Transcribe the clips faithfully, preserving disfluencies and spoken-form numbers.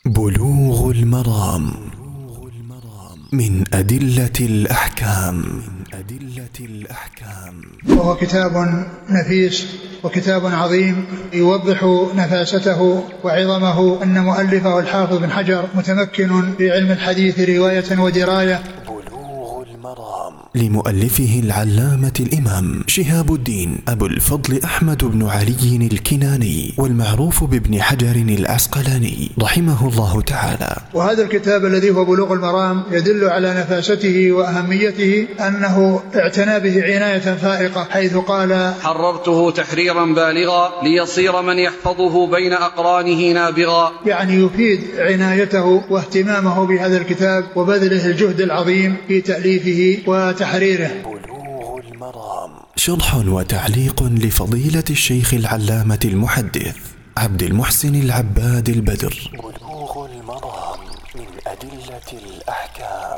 بلوغ المرام من أدلة الأحكام. وهو كتاب نفيس وكتاب عظيم يوضح نفاسته وعظمه. أن مؤلفه الحافظ بن حجر متمكن في علم الحديث رواية ودراية. لمؤلفه العلامة الإمام شهاب الدين أبو الفضل أحمد بن علي الكناني، والمعروف بابن حجر العسقلاني رحمه الله تعالى. وهذا الكتاب الذي هو بلوغ المرام يدل على نفاسته وأهميته، أنه اعتنى به عناية فائقة، حيث قال: حررته تحريرا بالغا ليصير من يحفظه بين أقرانه نابغا. يعني يفيد عنايته واهتمامه بهذا الكتاب وبذله الجهد العظيم في تأليفه وتحريره. بلوغ المرام شرح وتعليق لفضيلة الشيخ العلامة المحدث عبد المحسن العباد البدر. بلوغ المرام من أدلة الأحكام.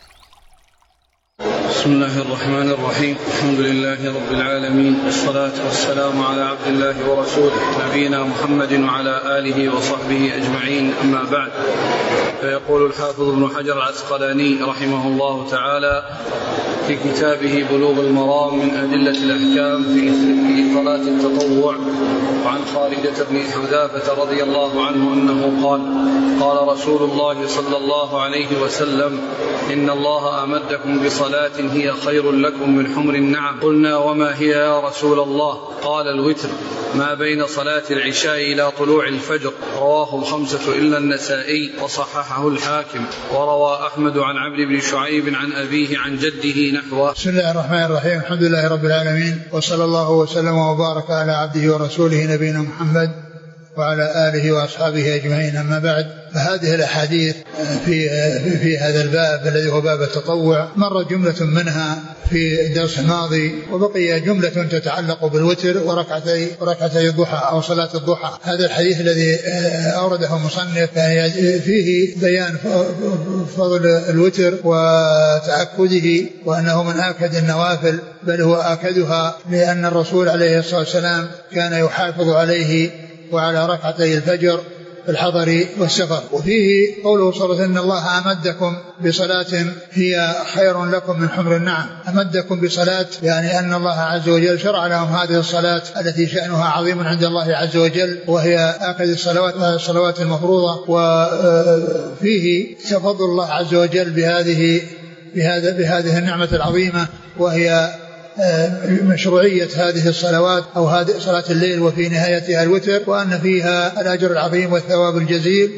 بسم الله الرحمن الرحيم. الحمد لله رب العالمين، والصلاة والسلام على عبد الله ورسوله نبينا محمد وعلى آله وصحبه أجمعين، أما بعد. فيقول الحافظ ابن حجر العسقلاني رحمه الله تعالى في كتابه بلوغ المرام من أدلة الأحكام في صلاة التطوع، وعن خالدة بن حذافة رضي الله عنه أنه قال: قال رسول الله صلى الله عليه وسلم: إن الله أمدكم بصلاة هي خير لكم من حمر النعم. قلنا: وما هي يا رسول الله؟ قال: الوتر، ما بين صلاة العشاء إلى طلوع الفجر. رواه الخمسة إلا النسائي، وصححه الحاكم، وروى أحمد عن عمرو بن شعيب عن أبيه عن جده نحوه. بسم الله الرحمن الرحيم. الحمد لله رب العالمين، وصلى الله وسلم وبارك على عبده ورسوله نبينا محمد وعلى آله وأصحابه أجمعين، أما بعد. فهذه الأحاديث في, في هذا الباب الذي هو باب التطوع مر جملة منها في الدرس الماضي، وبقي جملة تتعلق بالوتر وركعتي وركعتي الضحى أو صلاة الضحى. هذا الحديث الذي أورده المصنف فيه بيان فضل الوتر وتأكده، وأنه من آكد النوافل، بل هو آكدها، لأن الرسول عليه الصلاة والسلام كان يحافظ عليه وعلى ركعتي الفجر في الحضر والسفر. وفيه قوله صلى الله عليه وسلم: إن الله أمدكم بصلاة هي خير لكم من حمر النعم. أمدكم بصلاة يعني أن الله عز وجل شرع لهم هذه الصلاة التي شأنها عظيم عند الله عز وجل، وهي آكد الصلوات الصلوات المفروضة. وفيه تفضل الله عز وجل بهذه بهذا بهذه النعمة العظيمة، وهي مشروعية هذه الصلوات أو هذه صلاة الليل، وفي نهايتها الوتر، وأن فيها الأجر العظيم والثواب الجزيل،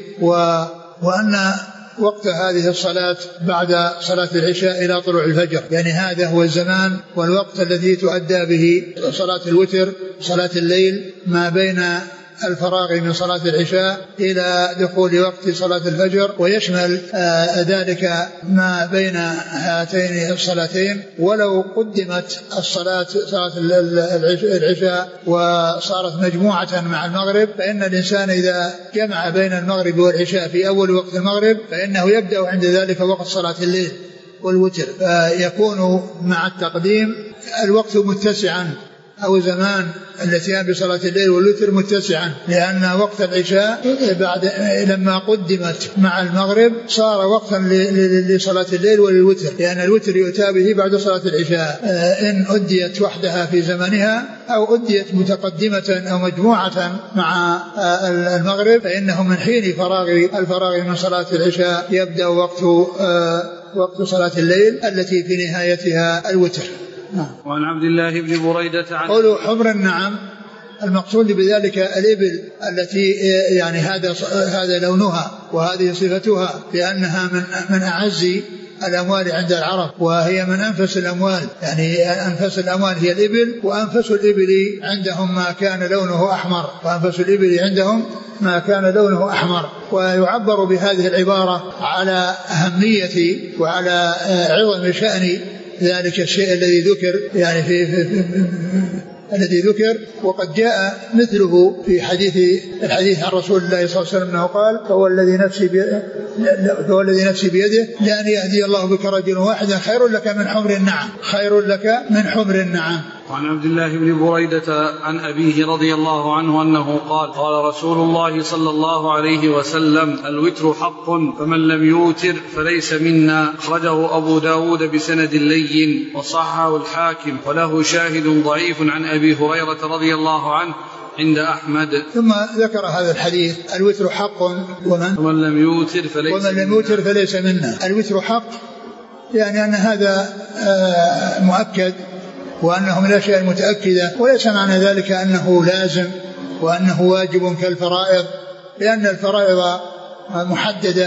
وأن وقت هذه الصلاة بعد صلاة العشاء إلى طلوع الفجر، يعني هذا هو الزمان والوقت الذي تؤدى به صلاة الوتر صلاة الليل، ما بين الفراغ من صلاة العشاء إلى دخول وقت صلاة الفجر، ويشمل آه ذلك ما بين هاتين الصلاتين. ولو قدمت الصلاة صلاة العشاء وصارت مجموعة مع المغرب، فإن الإنسان إذا جمع بين المغرب والعشاء في أول وقت المغرب فإنه يبدأ عند ذلك وقت صلاة الليل والوتر، فيكون مع التقديم الوقت متسعا، أو زمان الاتيان بصلاة الليل والوتر متسعا، لأن وقت العشاء بعد لما قدمت مع المغرب صار وقتا لصلاة الليل والوتر، لأن الوتر يؤتى به بعد صلاة العشاء إن أديت وحدها في زمنها أو أديت متقدمة أو مجموعة مع المغرب، فإنه من حين فراغ الفراغ من صلاة العشاء يبدأ وقت وقت صلاة الليل التي في نهايتها الوتر. وعن عبد الله بن بريدة عن قولوا حمر النعم، المقصود بذلك الإبل التي يعني هذا هذا لونها وهذه صفتها، لأنها من من أعز الأموال عند العرب، وهي من أنفس الأموال، يعني أنفس الأموال هي الإبل، وأنفس الإبل عندهم ما كان لونه أحمر، وأنفس الإبل عندهم ما كان لونه أحمر. ويعبر بهذه العبارة على أهمية وعلى عظم شأن ذلك الشيء الذي ذكر، يعني في, في, في, في الذي ذكر. وقد جاء مثله في حديث الحديث عن رسول الله صلى الله عليه وسلم أنه قال: فهو الذي نفسي بيده فهو الذي نفسي بيده لأن يهدي الله بك رجلا واحدا خير لك من حمر النعم، خير لك من حمر النعم. وعن عبد الله بن بريدة عن أبيه رضي الله عنه أنه قال قال رسول الله صلى الله عليه وسلم الوتر حق فمن لم يوتر فليس منا. أخرجه أبو داود بسند لين وصححه الحاكم وله شاهد ضعيف عن أبي هريرة رضي الله عنه عند أحمد. ثم ذكر هذا الحديث الوتر حق ومن, ومن لم يوتر فليس, ومن لم يوتر فليس منا. الوتر حق يعني أن هذا مؤكد وأنه من الأشياء المتأكدة، وليس معنى ذلك أنه لازم وأنه واجب كالفرائض، لأن الفرائض محددة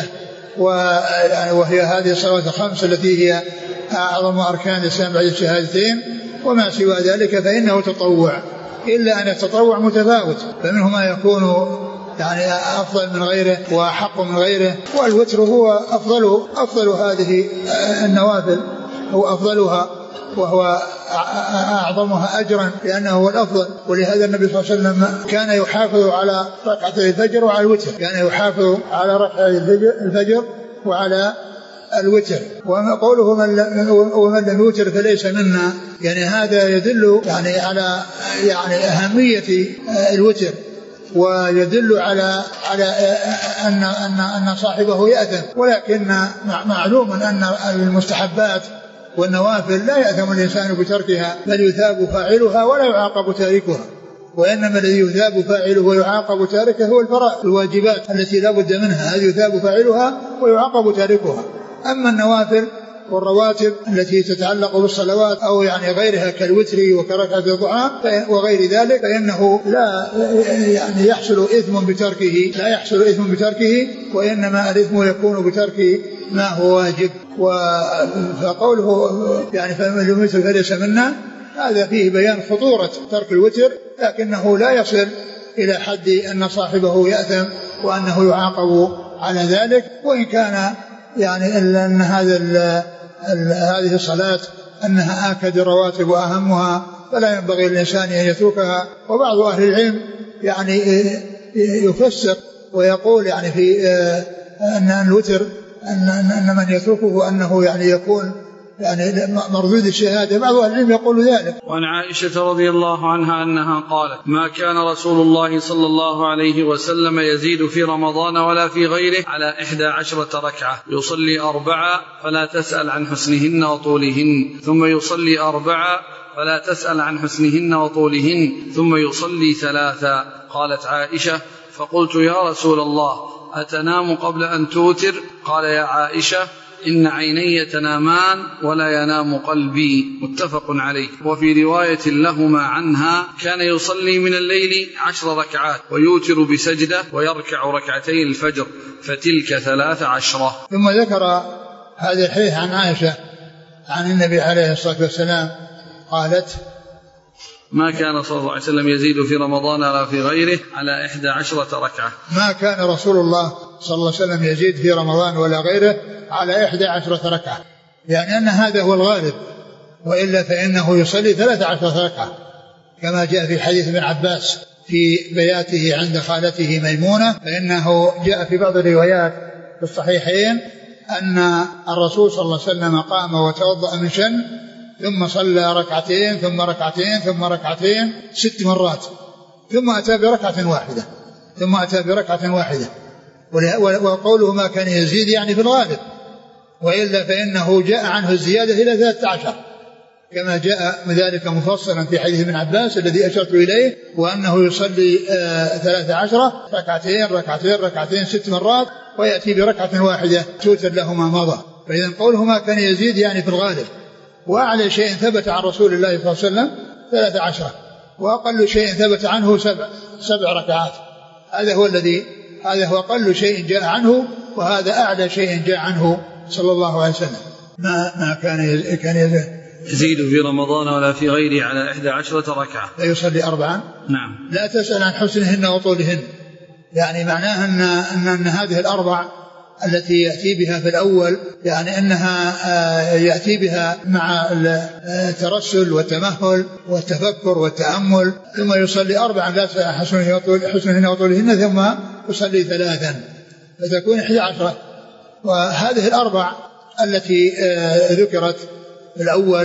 وهي هذه الصلوات الخمس التي هي أعظم أركان الإسلام بعد الشهادتين، وما سوى ذلك فإنه تطوع، إلا أن التطوع متفاوت، فمنه ما يكون يعني أفضل من غيره وأحق من غيره، والوتر هو أفضل أفضل هذه النوافل، هو أفضلها وهو أعظمها أجرا لأنه هو الأفضل. ولهذا النبي صلى الله عليه وسلم كان يحافظ على ركعتي الفجر وعلى الوتر، كان يحافظ على ركعتي الفجر وعلى الوتر. وقوله ومن لم يوتر فليس منا، يعني هذا يدل يعني على يعني أهمية الوتر، ويدل على على أن أن أن صاحبه يأثم. ولكن معلوم أن المستحبات والنوافل لا يأثم الإنسان بتركها، بل يثاب فاعلها ولا يعاقب تاركها، وإنما الذي يثاب فاعله ويعاقب تاركه هو الفرائض الواجبات التي لا بد منها، هذه يثاب فاعلها ويعاقب تاركها. أما النوافل والرواتب التي تتعلق بالصلوات أو يعني غيرها كالوتر وكركعة الضحى وغير ذلك فإنه لا يعني يحصل إثم بتركه، لا يحصل إثم بتركه، وإنما الإثم يكون بترك ما هو واجب. فقوله يعني فمن لم يوتر فليس منا، هذا فيه بيان خطورة ترك الوتر، لكنه لا يصل إلى حد أن صاحبه يأثم وأنه يعاقب على ذلك. وإن كان يعني أن هذا هذه الصلاة أنها آكد الرواتب وأهمها، فلا ينبغي للإنسان أن يتركها. وبعض أهل العلم يعني يفسر ويقول يعني في أن الوتر أن من يتركه أنه يعني يكون يعني مردود الشهادة، بعض أهل العلم يقول ذلك. وعن عائشة رضي الله عنها أنها قالت ما كان رسول الله صلى الله عليه وسلم يزيد في رمضان ولا في غيره على إحدى عشرة ركعة، يصلي أربعة فلا تسأل عن حسنهن وطولهن، ثم يصلي أربعة فلا تسأل عن حسنهن وطولهن، ثم يصلي ثلاثا. قالت عائشة فقلت يا رسول الله أتنام قبل أن توتر؟ قال يا عائشة إن عيني تنامان ولا ينام قلبي. متفق عليه. وفي رواية لهما عنها كان يصلي من الليل عشر ركعات ويوتر بسجدة ويركع ركعتي الفجر، فتلك ثلاث عشرة. ثم ذكر هذا الحديث عن عائشة عن النبي عليه الصلاة والسلام قالت ما كان صلى الله عليه وسلم يزيد في رمضان ولا في غيره على إحدى عشرة ركعة. ما كان رسول الله صلى الله عليه وسلم يزيد في رمضان ولا غيره على إحدى عشرة ركعة، يعني أن هذا هو الغالب، وإلا فإنه يصلي ثلاث عشرة ركعة كما جاء في حديث ابن عباس في بياته عند خالته ميمونة، فإنه جاء في بعض الروايات في الصحيحين أن الرسول صلى الله عليه وسلم قام وتوضأ من شن ثم صلى ركعتين ثم ركعتين ثم ركعتين ست مرات، ثم أتى بركعة واحدة ثم أتى بركعة واحدة. وقوله ما كان يزيد يعني في الغالب، وإلا فإنه جاء عنه الزيادة إلى ثلاثة عشر كما جاء ذلك مفصلا في حديث ابن عباس الذي أشرت إليه، وأنه يصلي ثلاثة عشر ركعتين ركعتين ركعتين ست مرات ويأتي بركعة واحدة توتر له ما مضى. فإذا قوله ما كان يزيد يعني في الغالب، وأعلى شيء ثبت عن رسول الله صلى الله عليه وسلم ثلاثة عشر، وأقل شيء ثبت عنه سبع سبع ركعات. هذا هو الذي هذا هو أقل شيء جاء عنه، وهذا أعلى شيء جاء عنه صلى الله عليه وسلم. ما ما كان كان يزيد في رمضان ولا في غيره على إحدى عشرة ركعة، لا يصلي أربعا. نعم. لا تسأل عن حسنهن وطولهن، يعني معناها أن أن, أن هذه الأربع التي يأتي بها في الأول يعني أنها يأتي بها مع الترسل والتمهل والتفكر والتأمل، ثم يصلي أربعا لا تسأل عن حسنهن وطولهن، ثم يصلي ثلاثا فتكون إحدى عشرة. وهذه الأربع التي ذكرت الأول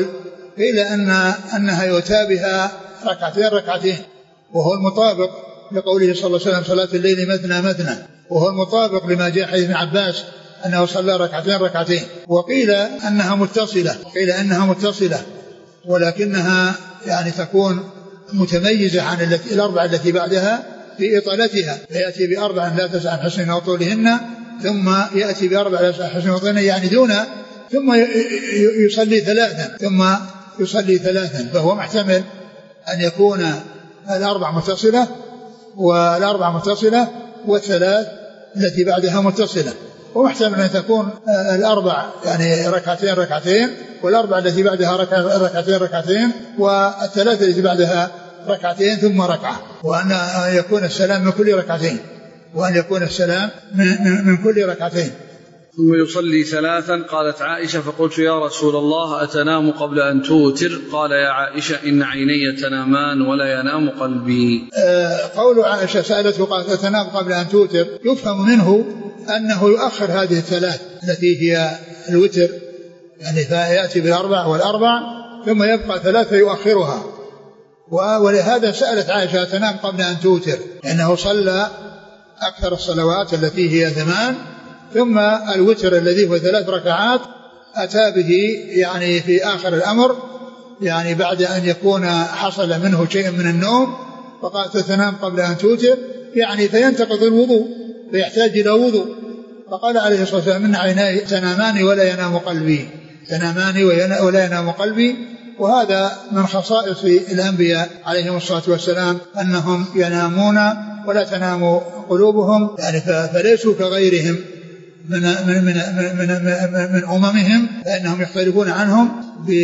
قيل أن أنها يؤتى بها ركعتين ركعتين، وهو المطابق لقوله صلى الله عليه وسلم صلاة الليل مثنى مثنى، وهو المطابق لما جاء حديث ابن عباس أنه صلى ركعتين ركعتين. وقيل أنها متصلة، قيل أنها متصلة ولكنها يعني تكون متميزة عن التي الأربعة التي بعدها في إطالتها، فيأتي بأربع لا تسع عن حسن وطولهن، ثم يأتي بأربع لا تسع عن حسن وطولهن يعني دون، ثم يصلي ثلاثا ثم يصلي ثلاثا فهو محتمل أن يكون الأربع متصلة والأربع متصلة والثلاث التي بعدها متصلة، ومحتمل أن تكون الأربع يعني ركعتين ركعتين والأربع التي بعدها ركعتين ركعتين والثلاثة التي بعدها ركعتين ثم ركعة، وأن يكون السلام من كل ركعتين وأن يكون السلام من, من كل ركعتين. ثم يصلي ثلاثا. قالت عائشة فقلت يا رسول الله أتنام قبل أن توتر؟ قال يا عائشة إن عيني تنامان ولا ينام قلبي. آه قول عائشة سألته قالت أتنام قبل أن توتر يفهم منه أنه يؤخر هذه الثلاث التي هي الوتر، يعني فيأتي بالأربع والأربع ثم يبقى ثلاثة يؤخرها، ولهذا سألت عائشة أتنام قبل أن توتر لأنه صلى أكثر الصلوات التي هي ثمان، ثم الوتر الذي هو ثلاث ركعات أتى به يعني في آخر الأمر، يعني بعد أن يكون حصل منه شيء من النوم، فقالت تنام قبل أن توتر يعني فينتقض الوضوء فيحتاج إلى وضوء، فقال عليه الصلاة والسلام من عيناي تنامان ولا ينام قلبي، تنامان ولا ينام قلبي. وهذا من خصائص الأنبياء عليهم الصلاة والسلام أنهم ينامون ولا تنام قلوبهم، يعني فليسوا كغيرهم من من من من, من, من أممهم، فإنهم يختلفون عنهم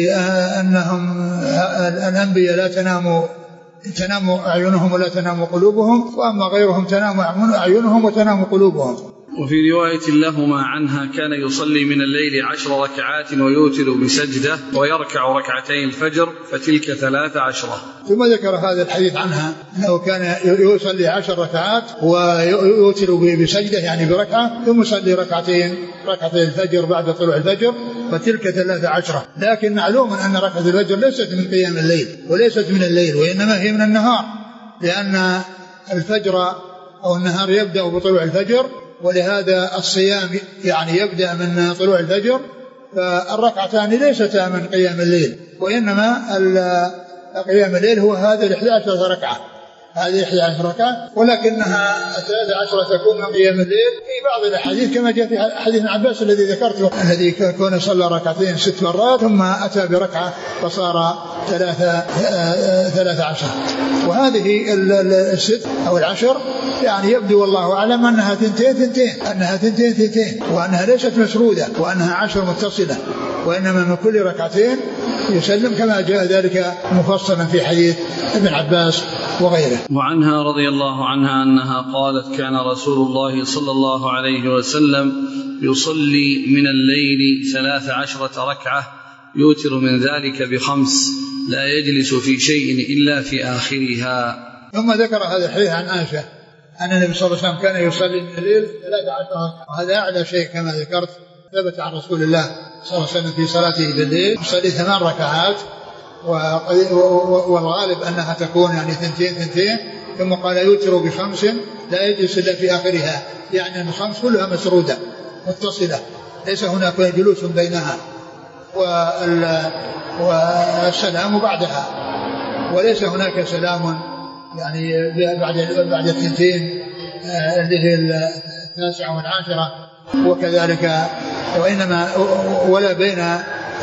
بأنهم الأنبياء لا تنام تنام أعينهم ولا تنام قلوبهم، وأما غيرهم تنام أعينهم وتنام قلوبهم. وفي رواية لهما عنها كان يصلي من الليل عشر ركعات ويوتر بسجدة ويركع ركعتين الفجر فتلك ثلاث عشرة. ثم ذكر هذا الحديث عنها أنه كان يصلي عشر ركعات ويوتر بسجدة يعني بركعة، ثم يصلي ركعتين ركعتين الفجر بعد طلوع الفجر فتلك ثلاث عشرة. لكن معلوم أن ركعة الفجر ليست من قيام الليل وليست من الليل، وإنما هي من النهار، لأن الفجر أو النهار يبدأ بطلوع الفجر، ولهذا الصيام يعني يبدأ من طلوع الفجر، فالركعتان ليستا من قيام الليل، وإنما قيام الليل هو هذا الإحدى عشرة ركعة، هذه إحدى عشرة ركعة، ولكنها الثلاث عشرة تكون من قيام الليل في بعض الأحاديث كما جاء في حديث ابن عباس الذي ذكرته الذي كان صلى ركعتين ست مرات ثم أتى بركعة فصار ثلاثة ثلاث عشر. وهذه الست أو العشر يعني يبدو والله أعلم أنها ثنتين ثنتين أنها ثنتين ثنتين وأنها ليست مسرودة وأنها عشر متصلة، وإنما من كل ركعتين يسلم كما جاء ذلك مفصلا في حديث ابن عباس وغيره. وعنها رضي الله عنها أنها قالت كان رسول الله صلى الله عليه وسلم يصلي من الليل ثلاث عشرة ركعة يوتر من ذلك بخمس لا يجلس في شيء إلا في آخرها. ثم ذكر هذا الحديث عن عائشة أن النبي صلى الله عليه وسلم كان يصلي من الليل ثلاث عشرة، وهذا أعلى شيء كما ذكرت ثبت عن رسول الله صلى الله عليه وسلم في صلاته بالليل يصلي ثمان ركعات، والغالب أنها تكون يعني ثنتين ثنتين، ثم قال يوتر بخمس لا يجلس إلا في آخرها، يعني أن الخمس كلها مسرودة متصلة ليس هناك جلوس بينها، والسلام بعدها، وليس هناك سلام يعني بعد بعد الثنتين اللي هي التاسعة والعاشرة وكذلك، وإنما ولا بين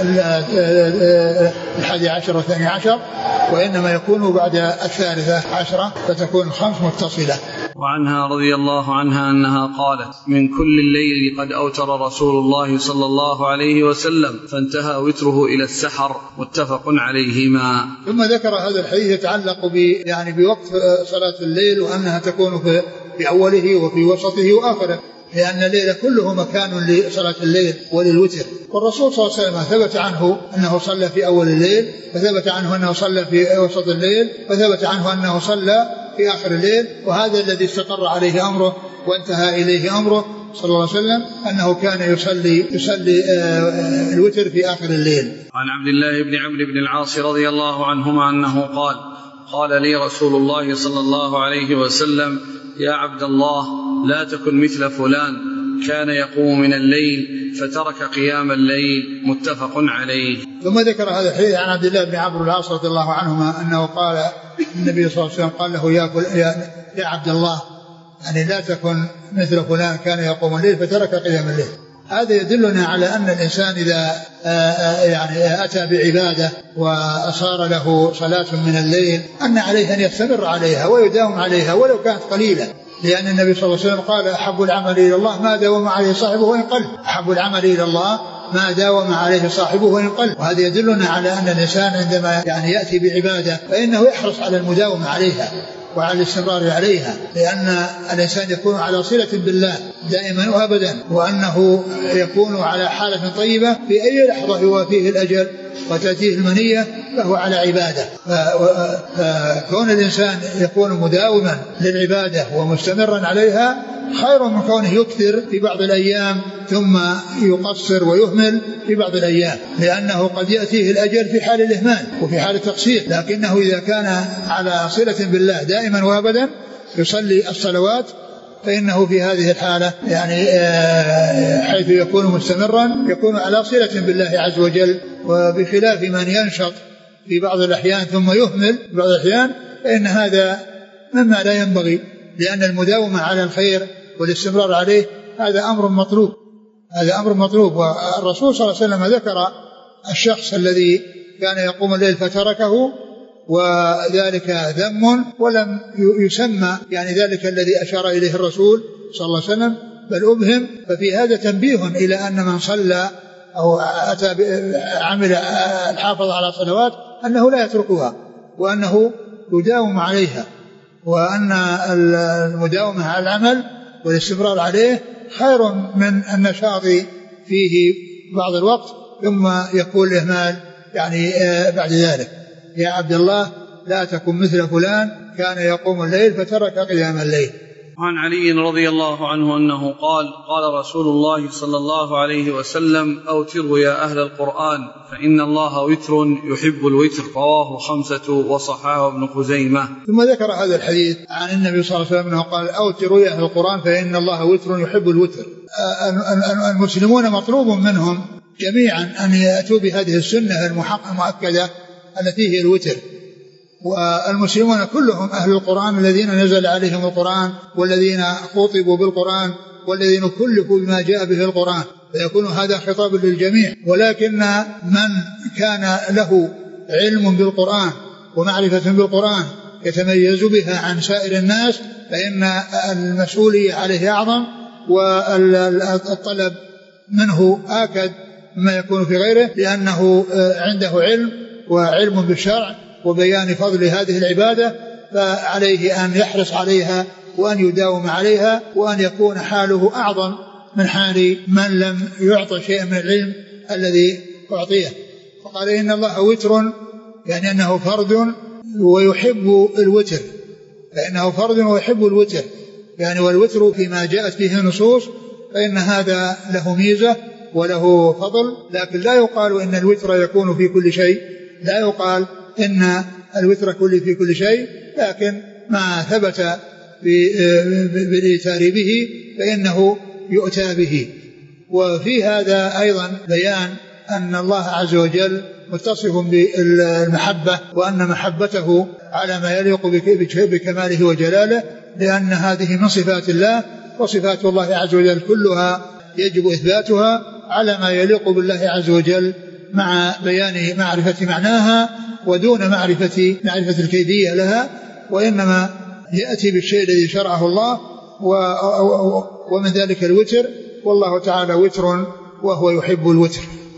الحادي عشر والثاني عشر، وإنما يكون بعد الثالثة عشرة فتكون خمس متصلة. وعنها رضي الله عنها أنها قالت من كل الليل قد أوتر رسول الله صلى الله عليه وسلم فانتهى وتره إلى السحر متفق عليهما. ثم ذكر هذا الحديث يتعلق ب يعني بوقت صلاة الليل، وأنها تكون في في أوله وفي وسطه وآخره، لأن الليل كله مكان لصلاة الليل وللوتر. والرسول صلى الله عليه وسلم ثبت عنه أنه صلى في أول الليل، وثبت عنه أنه صلى في وسط الليل، وثبت عنه أنه صلى في آخر الليل، وهذا الذي استقر عليه أمره وانتهى إليه أمره، صلى الله عليه وسلم أنه كان يصلي يصلي الوتر في آخر الليل. عن عبد الله بن عمرو بن العاص رضي الله عنهما أنه قال قال لي رسول الله صلى الله عليه وسلم يا عبد الله لا تكن مثل فلان كان يقوم من الليل فترك قيام الليل متفق عليه. ثم ذكر هذا الحديث عن عبد الله بن عمرو بن العاص رضي الله عنهما أنه قال النبي صلى الله عليه وسلم قال له يا, يا, يا عبد الله يعني لا تكن مثل فلان كان يقوم الليل فترك قيام الليل. هذا يدلنا على أن الإنسان إذا يعني أتى بعبادة وصار له صلاة من الليل أن عليه أن يستمر عليها ويداوم عليها ولو كانت قليلة، لأن النبي صلى الله عليه وسلم قال أحب العمل إلى الله ما داوم عليه صاحبه وإن قل. أحب العمل إلى الله ما داوم عليه صاحبه وإن قل. وهذا يدلنا على أن الإنسان عندما يعني يأتي بعبادة فإنه يحرص على المداومة عليها وعلى الاستمرار عليها، لأن الإنسان يكون على صلة بالله دائما وأبدا، وأنه يكون على حالة طيبة في أي لحظة يوافيه الأجل وتأتيه المنية فهو على عبادة. فكون الإنسان يكون مداوما للعبادة ومستمرا عليها خير من كونه يكثر في بعض الأيام ثم يقصر ويهمل في بعض الأيام، لأنه قد يأتيه الأجل في حال الإهمال وفي حال التقصير. لكنه إذا كان على صلة بالله دائما وأبدا يصلي الصلوات فإنه في هذه الحالة يعني حيث يكون مستمرا يكون على صلة بالله عز وجل، وبخلاف من ينشط في بعض الأحيان ثم يهمل في بعض الأحيان فإن هذا مما لا ينبغي، لأن المداومة على الخير والاستمرار عليه هذا أمر مطلوب هذا أمر مطلوب والرسول صلى الله عليه وسلم ذكر الشخص الذي كان يقوم الليل فتركه وذلك ذم ولم يسمى يعني ذلك الذي أشار إليه الرسول صلى الله عليه وسلم بل أبهم. ففي هذا تنبيه إلى أن من صلى أو أتى عمل الحافظ على صلوات أنه لا يتركها وأنه يداوم عليها، وأن المداومة على العمل والاستمرار عليه خير من النشاط فيه بعض الوقت ثم يكون الإهمال يعني بعد ذلك. يا عبد الله لا تكن مثل فلان كان يقوم الليل فترك قيام الليل. عن علي رضي الله عنه أنه قال قال رسول الله صلى الله عليه وسلم أوتروا يا أهل القرآن فإن الله وتر يحب الوتر، رواه خمسة وصححه ابن خزيمة. ثم ذكر هذا الحديث عن النبي صلى الله عليه وسلم أنه قال أوتروا يا أهل القرآن فإن الله وتر يحب الوتر. المسلمون مطلوب منهم جميعا أن يأتوا بهذه السنة المؤكدة التي هي الوتر، والمسلمون كلهم أهل القرآن الذين نزل عليهم القرآن والذين خطبوا بالقرآن والذين كلفوا بما جاء به القرآن، فيكون هذا خطاب للجميع. ولكن من كان له علم بالقرآن ومعرفة بالقرآن يتميز بها عن سائر الناس فإن المسؤولية عليه أعظم والطلب منه آكد مما يكون في غيره، لأنه عنده علم وعلم بالشرع وبيان فضل هذه العبادة، فعليه أن يحرص عليها وأن يداوم عليها وأن يكون حاله أعظم من حال من لم يعطى شيئا من العلم الذي أعطيه. فقال إن الله وتر يعني أنه فرد ويحب الوتر، فإنه فرد ويحب الوتر يعني والوتر فيما جاءت فيه النصوص فإن هذا له ميزة وله فضل، لكن لا يقال إن الوتر يكون في كل شيء، لا يقال إن الوتر كل في كل شيء، لكن ما ثبت بالإيتار به فإنه يؤتى به. وفي هذا أيضا بيان أن الله عز وجل متصف بالمحبة وأن محبته على ما يليق بكماله وجلاله، لأن هذه من صفات الله، وصفات الله عز وجل كلها يجب إثباتها على ما يليق بالله عز وجل مع بيان معرفة معناها ودون معرفة معرفة الكيفية لها، وإنما يأتي بالشيء الذي شرعه الله ومن ذلك الوتر، والله تعالى وتر وهو يحب الوتر.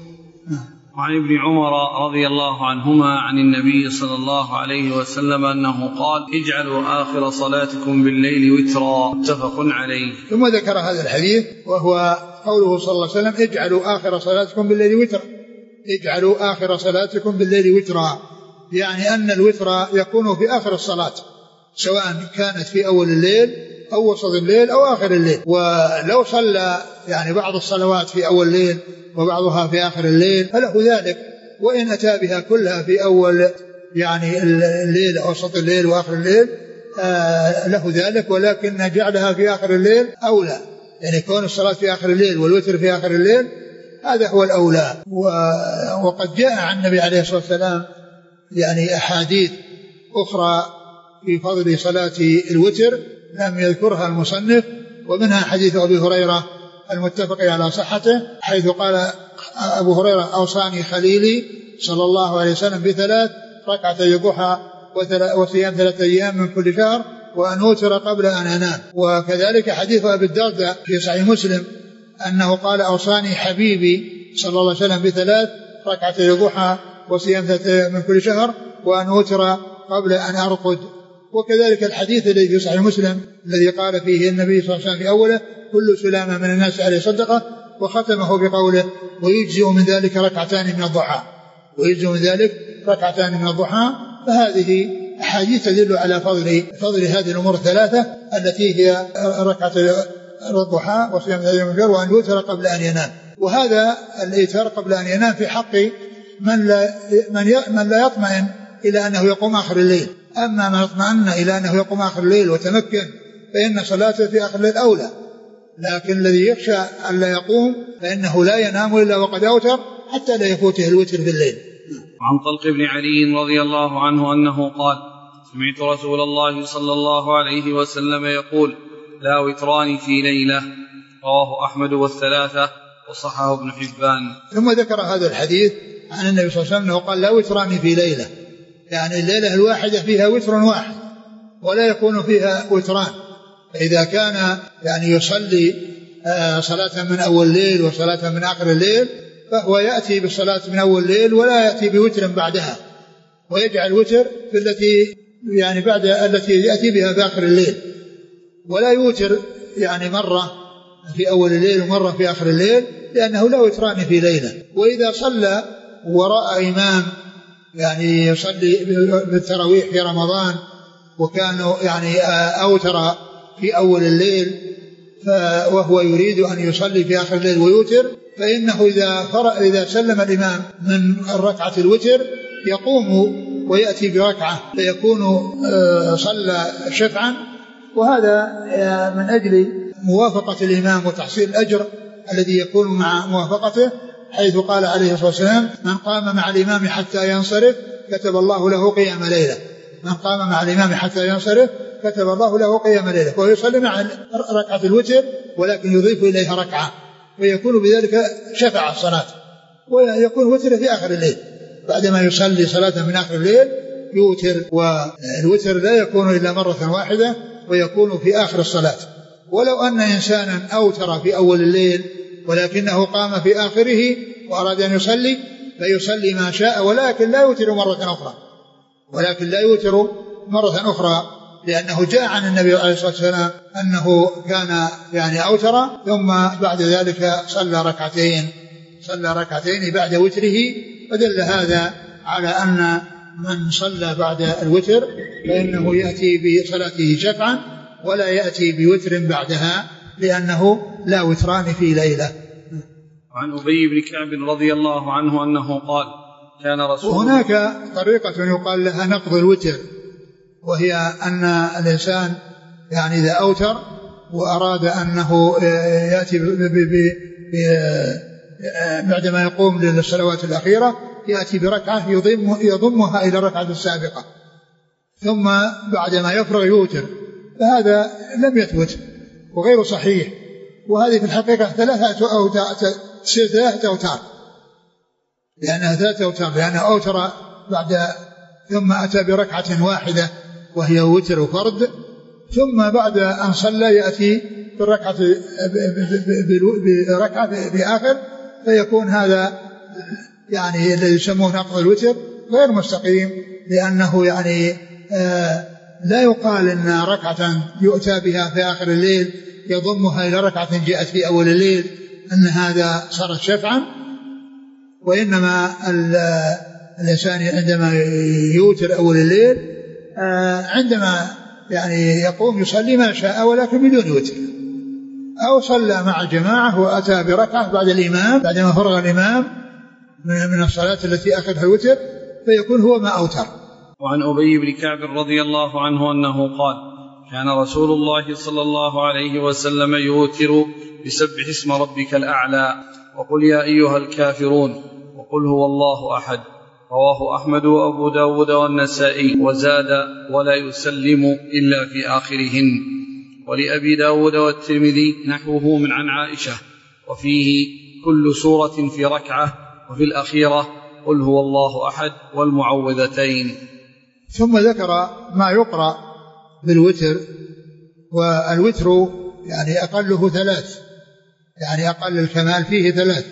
وعن ابن عمر رضي الله عنهما عن النبي صلى الله عليه وسلم أنه قال اجعلوا آخر صلاتكم بالليل وترا، متفق عليه. ثم ذكر هذا الحديث وهو قوله صلى الله عليه وسلم اجعلوا آخر صلاتكم بالليل وترا، اجعلوا آخر صلاتكم بالليل وترا، يعني أن الوتر يكون في آخر الصلاة سواء كانت في أول الليل أو وسط الليل أو آخر الليل. ولو صلى يعني بعض الصلوات في أول الليل وبعضها في آخر الليل فله ذلك، وإن أتى بها كلها في أول يعني الليل أو وسط الليل وآخر الليل آه له ذلك، ولكن جعلها في آخر الليل أولى، يعني كون الصلاة في آخر الليل والوتر في آخر الليل هذا هو الأولى. وقد جاء عن النبي عليه الصلاة والسلام يعني أحاديث أخرى في فضل صلاة الوتر لم يذكرها المصنف، ومنها حديث أبي هريرة المتفق على صحته، حيث قال أبو هريرة: أوصاني خليلي صلى الله عليه وسلم بثلاث: ركعتي الضحى وصيام ثلاثة أيام من كل شهر وأن أوتر قبل أن أنام. وكذلك حديث أبي الدرداء في صحيح مسلم أنه قال: أوصاني حبيبي صلى الله عليه وسلم بثلاث: ركعتي الضحى وصيام ثلاثة أيام من كل شهر وأن أوتر قبل أن أرقد. وكذلك الحديث الذي في صحيح مسلم الذي قال فيه النبي صلى الله عليه وسلم في أوله: كل سلامة من الناس عليه صدقة، وختمه بقوله: ويجزئ من ذلك ركعتان من الضحى ويجزئ من ذلك ركعتان من الضحى. فهذه أحاديث تدل على فضل فضل هذه الأمور الثلاثة التي هي ركعة الضحى وصيام ثلاثة أيام من الشهر وأن يوتر قبل أن ينام. وهذا الإيتار قبل أن ينام في حق من لا من لا يطمئن إلى أنه يقوم آخر الليل. أما من اطمأن إلى أنه يقوم آخر الليل وتمكن فإن صلاته في آخر الليل أولى، لكن الذي يخشى أن لا يقوم فإنه لا ينام إلا وقد أوتر حتى لا يفوته الوتر في الليل. عن طلق بن علي رضي الله عنه أنه قال: سمعت رسول الله صلى الله عليه وسلم يقول: لا وتران في ليلة. رواه أحمد والثلاثة وصححه ابن حبان. ثم ذكر هذا الحديث عن النبي صلى الله عليه وسلم أنه قال: لا وتران في ليلة، يعني الليلة الواحدة فيها وتر واحد ولا يكون فيها وتران. فإذا كان يعني يصلي صلاة من أول الليل وصلاة من آخر الليل فهو يأتي بالصلاة من أول الليل ولا يأتي بوتر بعدها، ويجعل وتر في التي يعني بعد التي يأتي بها في آخر الليل، ولا يوتر يعني مرة في أول الليل ومرة في آخر الليل، لأنه لا وتران في ليلة. وإذا صلى وراء إمام يعني يصلي بالتراويح في رمضان وكانوا يعني أوتر في أول الليل وهو يريد أن يصلي في آخر الليل ويوتر، فإنه إذا فرأ إذا سلم الإمام من الركعة الوتر يقوم ويأتي بركعة فيكون صلى شفعا. وهذا من أجل موافقة الإمام وتحصيل الأجر الذي يكون مع موافقته، حيث قال عليه الصلاة والسلام: من قام مع الإمام حتى ينصرف كتب الله له قيام ليلة. من قام مع الإمام حتى ينصرف كتب الله له قيام ليلة. وهو يصلي مع ركعة الوتر ولكن يضيف إليها ركعة، ويكون بذلك شفع الصلاة، ويكون وتر في آخر الليل بعدما يصلي صلاة من آخر الليل يوتر. والوتر لا يكون إلا مرة واحدة ويكون في آخر الصلاة. ولو أن إنسانا أوتر في أول الليل ولكنه قام في آخره وأراد أن يصلي فيصلي ما شاء، ولكن لا يوتر مرة أخرى ولكن لا يوتر مرة أخرى لأنه جاء عن النبي عليه الصلاة والسلام أنه كان يعني أوتر ثم بعد ذلك صلى ركعتين صلى ركعتين بعد وتره. فدل هذا على أن من صلى بعد الوتر فإنه يأتي بصلاته شفعا ولا يأتي بوتر بعدها، لأنه لا وتران في ليلة. عن أبي بن كعب رضي الله عنه أنه قال: كان رسول وهناك طريقة يقال لها نقض الوتر، وهي أن الإنسان يعني إذا أوتر وأراد أنه يأتي بعدما يقوم للصلوات الأخيرة يأتي بركعة يضم يضمها إلى الركعة السابقة ثم بعدما يفرغ يوتر، فهذا لم يثبت وغير صحيح. وهذه في الحقيقة ثلاثة أوتار تصير ثلاثة أوتار لأنها ثلاثة أوتار لأنها أوتر بعد ثم أتى بركعة واحدة وهي وتر وفرد، ثم بعد أن صلى يأتي بالركعة بركعة في آخر، فيكون هذا يعني الذي يسمونه نقض الوتر غير مستقيم، لأنه يعني آه لا يقال إن ركعة يؤتى بها في آخر الليل يضمها إلى ركعة جاءت في أول الليل أن هذا صار شفعا، وإنما الإنسان عندما يوتر أول الليل عندما يعني يقوم يصلي ما شاء ولكن بدون وتر، أو صلى مع الجماعة وأتى بركعة بعد الإمام بعدما فرغ الإمام من الصلاة التي أخذها الوتر فيكون هو ما أوتر. وعن أبي بن كعب رضي الله عنه أنه قال كان رسول الله صلى الله عليه وسلم يوتر بسبح اسم ربك الأعلى وقل يا أيها الكافرون وقل هو الله أحد. رواه أحمد وأبو داود والنسائي وزاد ولا يسلم إلا في آخرهن. ولأبي داود والترمذي نحوه من عن عائشة وفيه كل سورة في ركعة وفي الأخيرة قل هو الله أحد والمعوذتين. ثم ذكر ما يقرأ بالوتر، والوتر يعني أقله ثلاث، يعني أقل الكمال فيه ثلاث.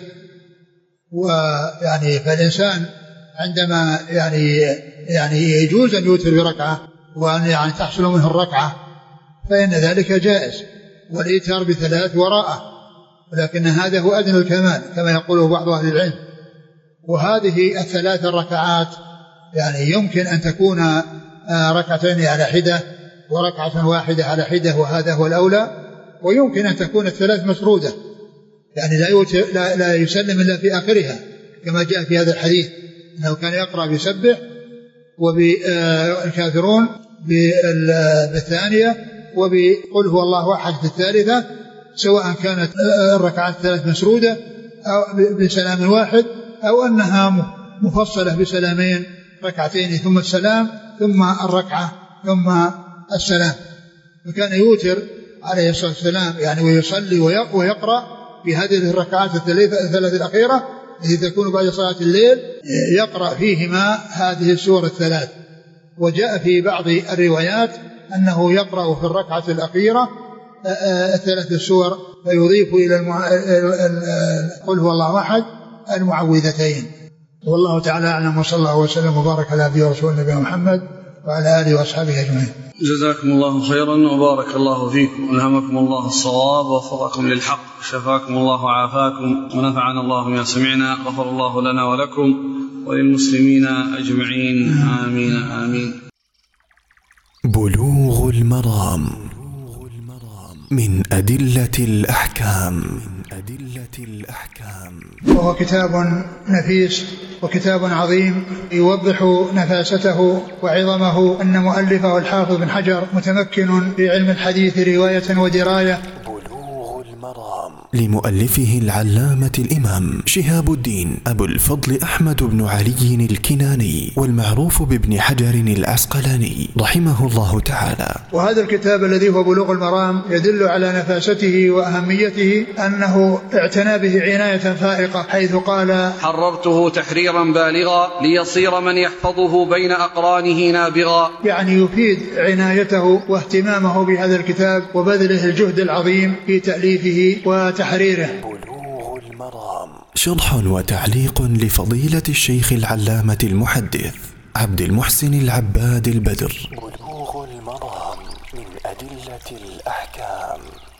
ويعني فالإنسان عندما يعني يعني يجوز أن يوتر بركعة وأن يعني تحصل منه الركعة فإن ذلك جائز، والإيتار بثلاث وراءه، ولكن هذا هو أدنى الكمال كما يقوله بعض أهل العلم. وهذه الثلاث الركعات يعني يمكن أن تكون ركعتين على حدة وركعة واحدة على حدة، وهذا هو الأولى. ويمكن أن تكون الثلاث مسرودة، يعني لا, لا, لا يسلم إلا في آخرها كما جاء في هذا الحديث أنه كان يقرأ بسبح وبالكافرون بالثانية وبقل هو الله أحد في الثالثة، سواء كانت الركعات الثلاث مسرودة أو بسلام واحد أو أنها مفصلة بسلامين، ركعتين ثم السلام ثم الركعة ثم السلام. وكان يوتر عليه الصلاة والسلام يعني ويصلي ويقرأ في هذه الركعات الثلاث الأخيرة التي تكون بعد صلاة الليل، يقرأ فيهما هذه السور الثلاث. وجاء في بعض الروايات أنه يقرأ في الركعة الأخيرة الثلاث السور فيضيف إلى المع... قل هو الله أحد المعوذتين. والله تعالى أعلم، وصلى الله وسلم وبارك على عبده ورسوله نبينا محمد وعلى آله وأصحابه أجمعين. جزاكم الله خيرا وبارك الله فيكم، ألهمكم الله الصواب ووفقكم للحق، شفاكم الله وعافاكم ونفعنا الله بما سمعنا، غفر الله لنا ولكم وللمسلمين أجمعين، آمين آمين. بلوغ المرام من أدلة الأحكام. أدلة الأحكام وهو كتاب نفيس وكتاب عظيم يوضح نفاسته وعظمه، أن مؤلفه الحافظ بن حجر متمكن في علم الحديث رواية ودراية. بلوغ المرام لمؤلفه العلامة الإمام شهاب الدين أبو الفضل أحمد بن علي الكناني، والمعروف بابن حجر العسقلاني رحمه الله تعالى. وهذا الكتاب الذي هو بلوغ المرام يدل على نفاسته وأهميته، أنه اعتنى به عناية فائقة، حيث قال حررته تحريرا بالغا ليصير من يحفظه بين أقرانه نابغا، يعني يفيد عنايته واهتمامه بهذا الكتاب وبذله الجهد العظيم في تأليفه وتحريره. بلوغ المرام شرح وتعليق لفضيلة الشيخ العلامة المحدث عبد المحسن العباد البدر. بلوغ المرام من أدلة الأحكام.